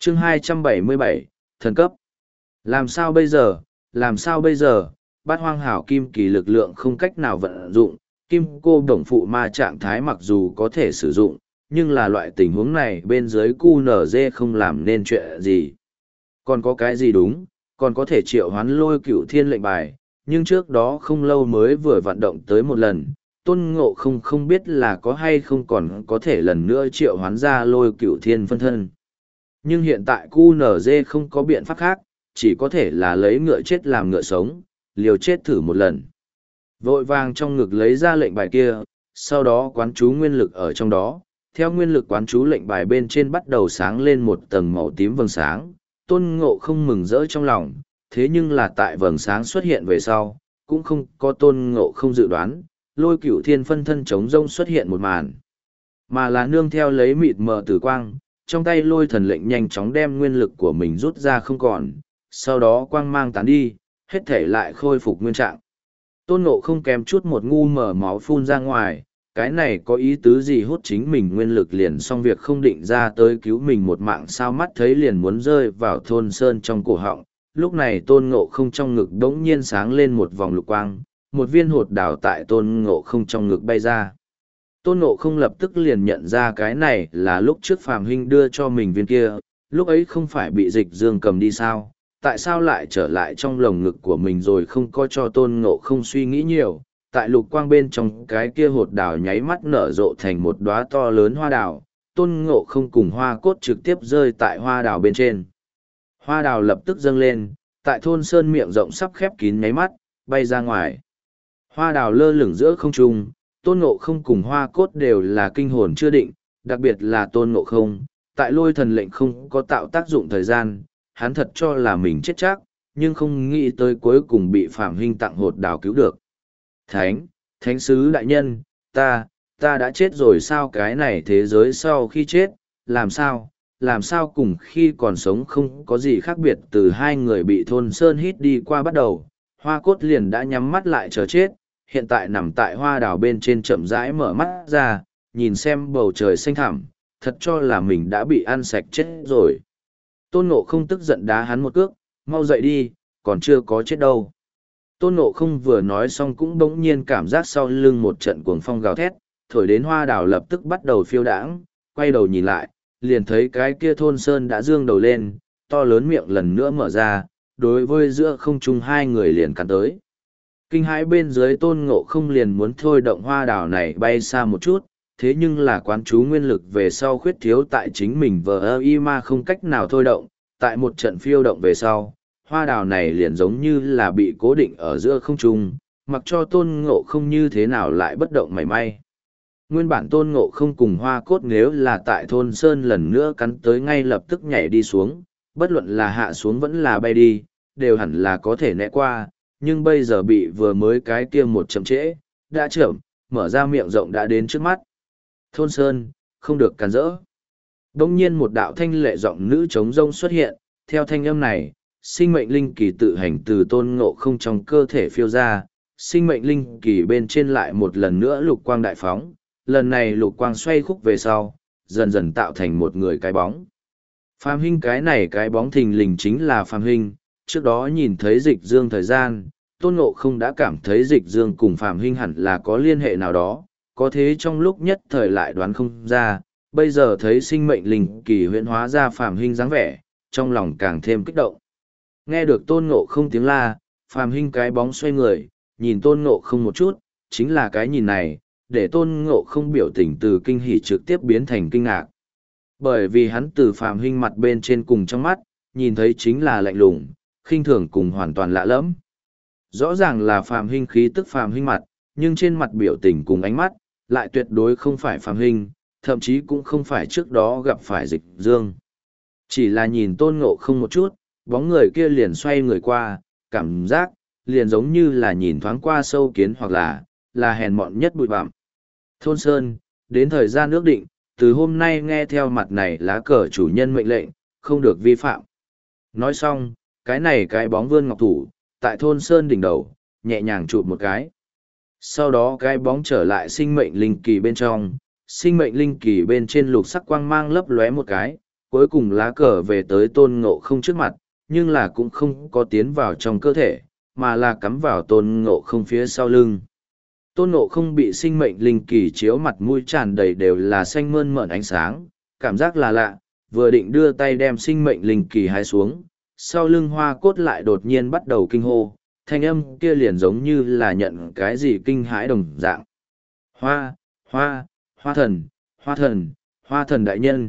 chương 277, thần cấp. Làm sao bây giờ, làm sao bây giờ, bát hoang hảo kim kỳ lực lượng không cách nào vận dụng, kim cô đồng phụ ma trạng thái mặc dù có thể sử dụng, nhưng là loại tình huống này bên dưới QNZ không làm nên chuyện gì. Còn có cái gì đúng, còn có thể triệu hoán lôi cửu thiên lệnh bài, nhưng trước đó không lâu mới vừa vận động tới một lần, tôn ngộ không biết là có hay không còn có thể lần nữa triệu hoán ra lôi cửu thiên phân thân. Nhưng hiện tại QNZ không có biện pháp khác, chỉ có thể là lấy ngựa chết làm ngựa sống, liều chết thử một lần. Vội vàng trong ngực lấy ra lệnh bài kia, sau đó quán chú nguyên lực ở trong đó, theo nguyên lực quán chú lệnh bài bên trên bắt đầu sáng lên một tầng màu tím vầng sáng, tôn ngộ không mừng rỡ trong lòng, thế nhưng là tại vầng sáng xuất hiện về sau, cũng không có tôn ngộ không dự đoán, lôi cửu thiên phân thân chống rông xuất hiện một màn, mà là nương theo lấy mịt mờ tử quang, trong tay lôi thần lệnh nhanh chóng đem nguyên lực của mình rút ra không còn, sau đó quang mang tán đi, hết thể lại khôi phục nguyên trạng. Tôn ngộ không kém chút một ngu mở máu phun ra ngoài, cái này có ý tứ gì hút chính mình nguyên lực liền xong việc không định ra tới cứu mình một mạng sao mắt thấy liền muốn rơi vào thôn sơn trong cổ họng. Lúc này tôn ngộ không trong ngực đống nhiên sáng lên một vòng lục quang, một viên hột đào tại tôn ngộ không trong ngực bay ra. Tôn ngộ không lập tức liền nhận ra cái này là lúc trước Phạm Hinh đưa cho mình viên kia, lúc ấy không phải bị dịch dương cầm đi sao, tại sao lại trở lại trong lồng ngực của mình rồi không có cho tôn ngộ không suy nghĩ nhiều. Tại lục quang bên trong cái kia hột đào nháy mắt nở rộ thành một đóa to lớn hoa đào, tôn ngộ không cùng hoa cốt trực tiếp rơi tại hoa đào bên trên. Hoa đào lập tức dâng lên, tại thôn sơn miệng rộng sắp khép kín nháy mắt, bay ra ngoài. Hoa đào lơ lửng giữa không trung, tôn ngộ không cùng hoa cốt đều là kinh hồn chưa định, đặc biệt là tôn ngộ không, tại lôi thần lệnh không có tạo tác dụng thời gian, hắn thật cho là mình chết chắc, nhưng không nghĩ tới cuối cùng bị Phạm Hinh tặng hột đào cứu được. Thánh sứ đại nhân, ta đã chết rồi sao? Cái này thế giới sau khi chết, làm sao cùng khi còn sống không có gì khác biệt. Từ hai người bị thôn sơn hít đi qua bắt đầu, hoa cốt liền đã nhắm mắt lại chờ chết, hiện tại nằm tại hoa đào bên trên chậm rãi mở mắt ra, nhìn xem bầu trời xanh thẳm, thật cho là mình đã bị ăn sạch chết rồi. Tôn Ngộ không tức giận đá hắn một cước, mau dậy đi, còn chưa có chết đâu. Tôn Ngộ không vừa nói xong cũng bỗng nhiên cảm giác sau lưng một trận cuồng phong gào thét, thổi đến hoa đào lập tức bắt đầu phiêu đãng, quay đầu nhìn lại, liền thấy cái kia thôn sơn đã dương đầu lên, to lớn miệng lần nữa mở ra, đối với giữa không trung hai người liền cắn tới. Kinh hãi bên dưới Tôn Ngộ không liền muốn thôi động hoa đào này bay xa một chút, thế nhưng là quán chú nguyên lực về sau khuyết thiếu tại chính mình vờ y ma không cách nào thôi động, tại một trận phiêu động về sau, hoa đào này liền giống như là bị cố định ở giữa không trung, mặc cho tôn ngộ không như thế nào lại bất động mảy may. Nguyên bản tôn ngộ không cùng hoa cốt nếu là tại thôn sơn lần nữa cắn tới ngay lập tức nhảy đi xuống, bất luận là hạ xuống vẫn là bay đi, đều hẳn là có thể né qua, nhưng bây giờ bị vừa mới cái kia một chậm trễ, đã chậm, mở ra miệng rộng đã đến trước mắt. Thôn sơn, không được cản rỡ. Đông nhiên một đạo thanh lệ giọng nữ trống rông xuất hiện, theo thanh âm này, sinh mệnh linh kỳ tự hành từ tôn ngộ không trong cơ thể phiêu ra, sinh mệnh linh kỳ bên trên lại một lần nữa lục quang đại phóng, lần này lục quang xoay khúc về sau, dần dần tạo thành một người cái bóng. Phạm Hinh cái này cái bóng thình lình chính là Phạm Hinh, trước đó nhìn thấy dịch dương thời gian, tôn ngộ không đã cảm thấy dịch dương cùng Phạm Hinh hẳn là có liên hệ nào đó, có thế trong lúc nhất thời lại đoán không ra, bây giờ thấy sinh mệnh linh kỳ huyễn hóa ra Phạm Hinh dáng vẻ, trong lòng càng thêm kích động. Nghe được tôn ngộ không tiếng la, Phạm Hinh cái bóng xoay người, nhìn tôn ngộ không một chút, chính là cái nhìn này, để tôn ngộ không biểu tình từ kinh hỉ trực tiếp biến thành kinh ngạc. Bởi vì hắn từ Phạm Hinh mặt bên trên cùng trong mắt, nhìn thấy chính là lạnh lùng, khinh thường cùng hoàn toàn lạ lẫm. Rõ ràng là Phạm Hinh khí tức Phạm Hinh mặt, nhưng trên mặt biểu tình cùng ánh mắt, lại tuyệt đối không phải Phạm Hinh, thậm chí cũng không phải trước đó gặp phải dịch dương. Chỉ là nhìn tôn ngộ không một chút, bóng người kia liền xoay người qua, cảm giác, liền giống như là nhìn thoáng qua sâu kiến hoặc là hèn mọn nhất bụi bặm. Thôn Sơn, đến thời gian ước định, từ hôm nay nghe theo mặt này lá cờ chủ nhân mệnh lệnh, không được vi phạm. Nói xong, cái này cái bóng vươn ngọc thủ, tại Thôn Sơn đỉnh đầu, nhẹ nhàng chụp một cái. Sau đó cái bóng trở lại sinh mệnh linh kỳ bên trong, sinh mệnh linh kỳ bên trên lục sắc quang mang lấp lóe một cái, cuối cùng lá cờ về tới tôn ngộ không trước mặt, nhưng là cũng không có tiến vào trong cơ thể, mà là cắm vào tôn ngộ không phía sau lưng. Tôn ngộ không bị sinh mệnh linh kỳ chiếu mặt mũi tràn đầy đều là xanh mơn mởn ánh sáng, cảm giác là lạ, vừa định đưa tay đem sinh mệnh linh kỳ hái xuống, sau lưng hoa cốt lại đột nhiên bắt đầu kinh hô, thanh âm kia liền giống như là nhận cái gì kinh hãi đồng dạng. Hoa, hoa, hoa thần, hoa thần, hoa thần đại nhân,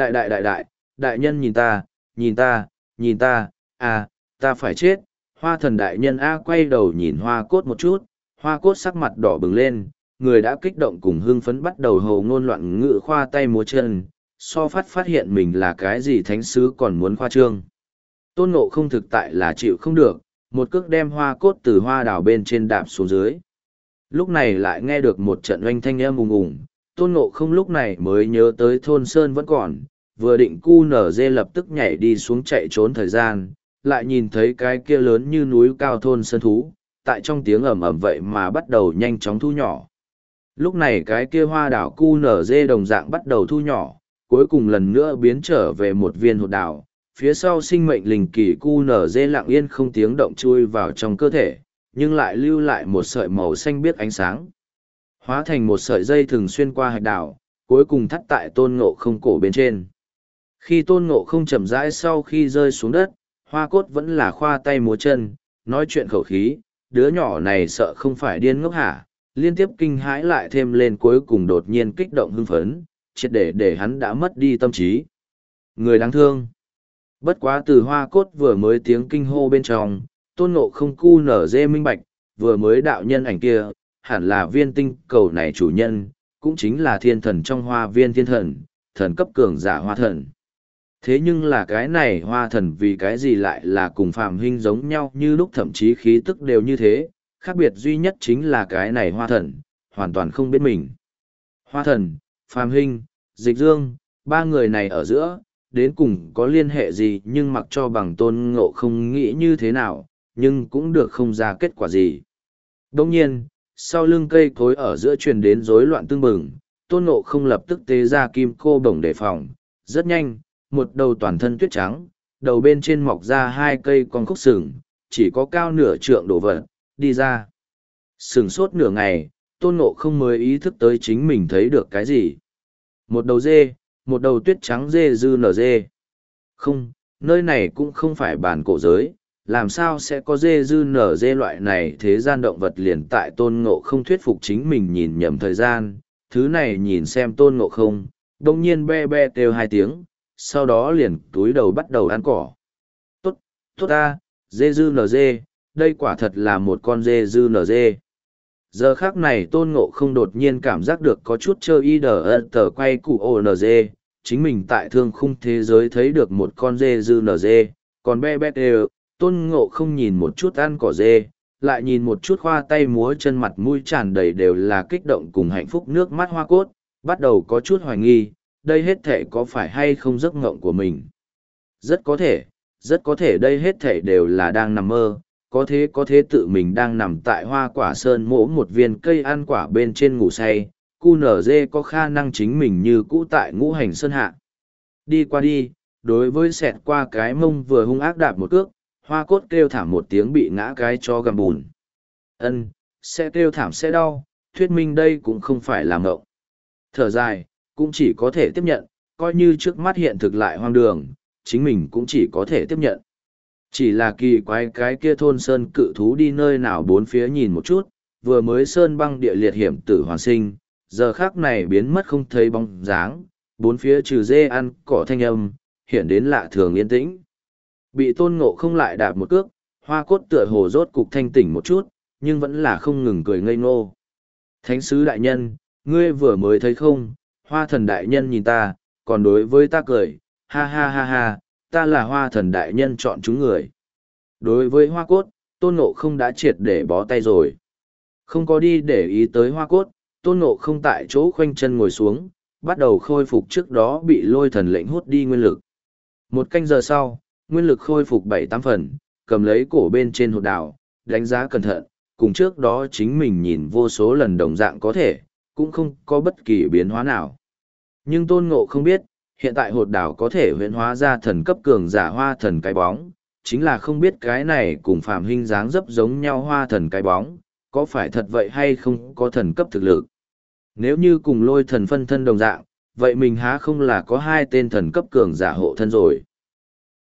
đại nhân nhìn ta, nhìn ta, nhìn ta, à, ta phải chết, hoa thần đại nhân A quay đầu nhìn hoa cốt một chút, hoa cốt sắc mặt đỏ bừng lên, người đã kích động cùng hưng phấn bắt đầu hồ ngôn loạn ngữ khoa tay múa chân, so phát hiện mình là cái gì thánh sứ còn muốn khoa trương. Tôn Ngộ không thực tại là chịu không được, một cước đem hoa cốt từ hoa đào bên trên đạp xuống dưới. Lúc này lại nghe được một trận oanh thanh âm ùng ùng, Tôn Ngộ không lúc này mới nhớ tới thôn Sơn vẫn còn, vừa định cu nở dê lập tức nhảy đi xuống chạy trốn thời gian, lại nhìn thấy cái kia lớn như núi cao thôn Sơn thú, tại trong tiếng ầm ầm vậy mà bắt đầu nhanh chóng thu nhỏ. Lúc này cái kia hoa đảo cu nở dê đồng dạng bắt đầu thu nhỏ, cuối cùng lần nữa biến trở về một viên hột đảo, phía sau sinh mệnh linh kỳ cu nở dê lặng yên không tiếng động chui vào trong cơ thể, nhưng lại lưu lại một sợi màu xanh biếc ánh sáng. Hóa thành một sợi dây thường xuyên qua hạch đảo, cuối cùng thắt tại tôn ngộ không cổ bên trên. Khi tôn ngộ không chậm rãi sau khi rơi xuống đất, hoa cốt vẫn là khoa tay múa chân, nói chuyện khẩu khí, đứa nhỏ này sợ không phải điên ngốc hả, liên tiếp kinh hãi lại thêm lên cuối cùng đột nhiên kích động hưng phấn, triệt để hắn đã mất đi tâm trí. Người đáng thương. Bất quá từ hoa cốt vừa mới tiếng kinh hô bên trong, tôn ngộ không cu nở dê minh bạch, vừa mới đạo nhân ảnh kia, hẳn là viên tinh cầu này chủ nhân, cũng chính là thiên thần trong hoa viên thiên thần, thần cấp cường giả hoa thần. Thế nhưng là cái này hoa thần vì cái gì lại là cùng phàm huynh giống nhau như lúc thậm chí khí tức đều như thế, khác biệt duy nhất chính là cái này hoa thần, hoàn toàn không biết mình. Hoa thần, phàm huynh, dịch dương, ba người này ở giữa, đến cùng có liên hệ gì nhưng mặc cho bằng tôn ngộ không nghĩ như thế nào, nhưng cũng được không ra kết quả gì. Đồng nhiên, sau lưng cây cối ở giữa truyền đến rối loạn tương bừng, tôn ngộ không lập tức tế ra kim cô bổng đề phòng, rất nhanh, một đầu toàn thân tuyết trắng, đầu bên trên mọc ra hai cây con khúc sừng, chỉ có cao nửa trượng đổ vật, đi ra. Sừng sốt nửa ngày, tôn ngộ không mới ý thức tới chính mình thấy được cái gì. Một đầu dê, một đầu tuyết trắng dê dư nở dê. Không, nơi này cũng không phải bản cổ giới, làm sao sẽ có dê dư nở dê loại này thế gian động vật liền tại tôn ngộ không thuyết phục chính mình nhìn nhầm thời gian, thứ này nhìn xem tôn ngộ không, đông nhiên be be kêu hai tiếng, sau đó liền túi đầu bắt đầu ăn cỏ. Tốt, tốt ta, dê dư nở dê, đây quả thật là một con dê dư nở dê. Giờ khác này tôn ngộ không đột nhiên cảm giác được có chút chơi y đờ tờ quay cụ ồ nở dê, chính mình tại thương khung thế giới thấy được một con dê dư nở dê, còn be be đều, tôn ngộ không nhìn một chút ăn cỏ dê, lại nhìn một chút khoa tay múa chân mặt mũi tràn đầy đều là kích động cùng hạnh phúc nước mắt hoa cốt, bắt đầu có chút hoài nghi, đây hết thể có phải hay không giấc ngộng của mình. Rất có thể đây hết thể đều là đang nằm mơ, có thế tự mình đang nằm tại hoa quả sơn mỗ một viên cây ăn quả bên trên ngủ say, cu nở dê có khả năng chính mình như cũ tại ngũ hành sơn hạ. Đi qua đi, đối với xẹt qua cái mông vừa hung ác đạp một cước, hoa cốt kêu thảm một tiếng bị ngã cái cho gầm bùn. Sẽ kêu thảm sẽ đau, thuyết minh đây cũng không phải là ngộng. Thở dài, cũng chỉ có thể tiếp nhận, coi như trước mắt hiện thực lại hoang đường, chính mình cũng chỉ có thể tiếp nhận. Chỉ là kỳ quái cái kia thôn sơn cự thú đi nơi nào bốn phía nhìn một chút, vừa mới sơn băng địa liệt hiểm tử hoàn sinh, giờ khác này biến mất không thấy bóng dáng, bốn phía trừ dê ăn cỏ thanh âm, hiện đến lạ thường yên tĩnh. Bị tôn ngộ không lại đạp một cước, hoa cốt tựa hồ rốt cục thanh tỉnh một chút, nhưng vẫn là không ngừng cười ngây ngô. Thánh sứ đại nhân, ngươi vừa mới thấy không, hoa thần đại nhân nhìn ta, còn đối với ta cười, ha ha ha ha, ta là hoa thần đại nhân chọn chúng người. Đối với hoa cốt, tôn ngộ không đã triệt để bó tay rồi. Không có đi để ý tới hoa cốt, tôn ngộ không tại chỗ khoanh chân ngồi xuống, bắt đầu khôi phục trước đó bị lôi thần lệnh hút đi nguyên lực. Một canh giờ sau, nguyên lực khôi phục 7-8 phần, cầm lấy cổ bên trên hột đào, đánh giá cẩn thận, cùng trước đó chính mình nhìn vô số lần đồng dạng có thể, cũng không có bất kỳ biến hóa nào. Nhưng tôn ngộ không biết, hiện tại hột đảo có thể huyễn hóa ra thần cấp cường giả hoa thần cái bóng, chính là không biết cái này cùng Phạm Hinh dáng dấp giống nhau hoa thần cái bóng, có phải thật vậy hay không có thần cấp thực lực. Nếu như cùng lôi thần phân thân đồng dạng, vậy mình há không là có hai tên thần cấp cường giả hộ thân rồi.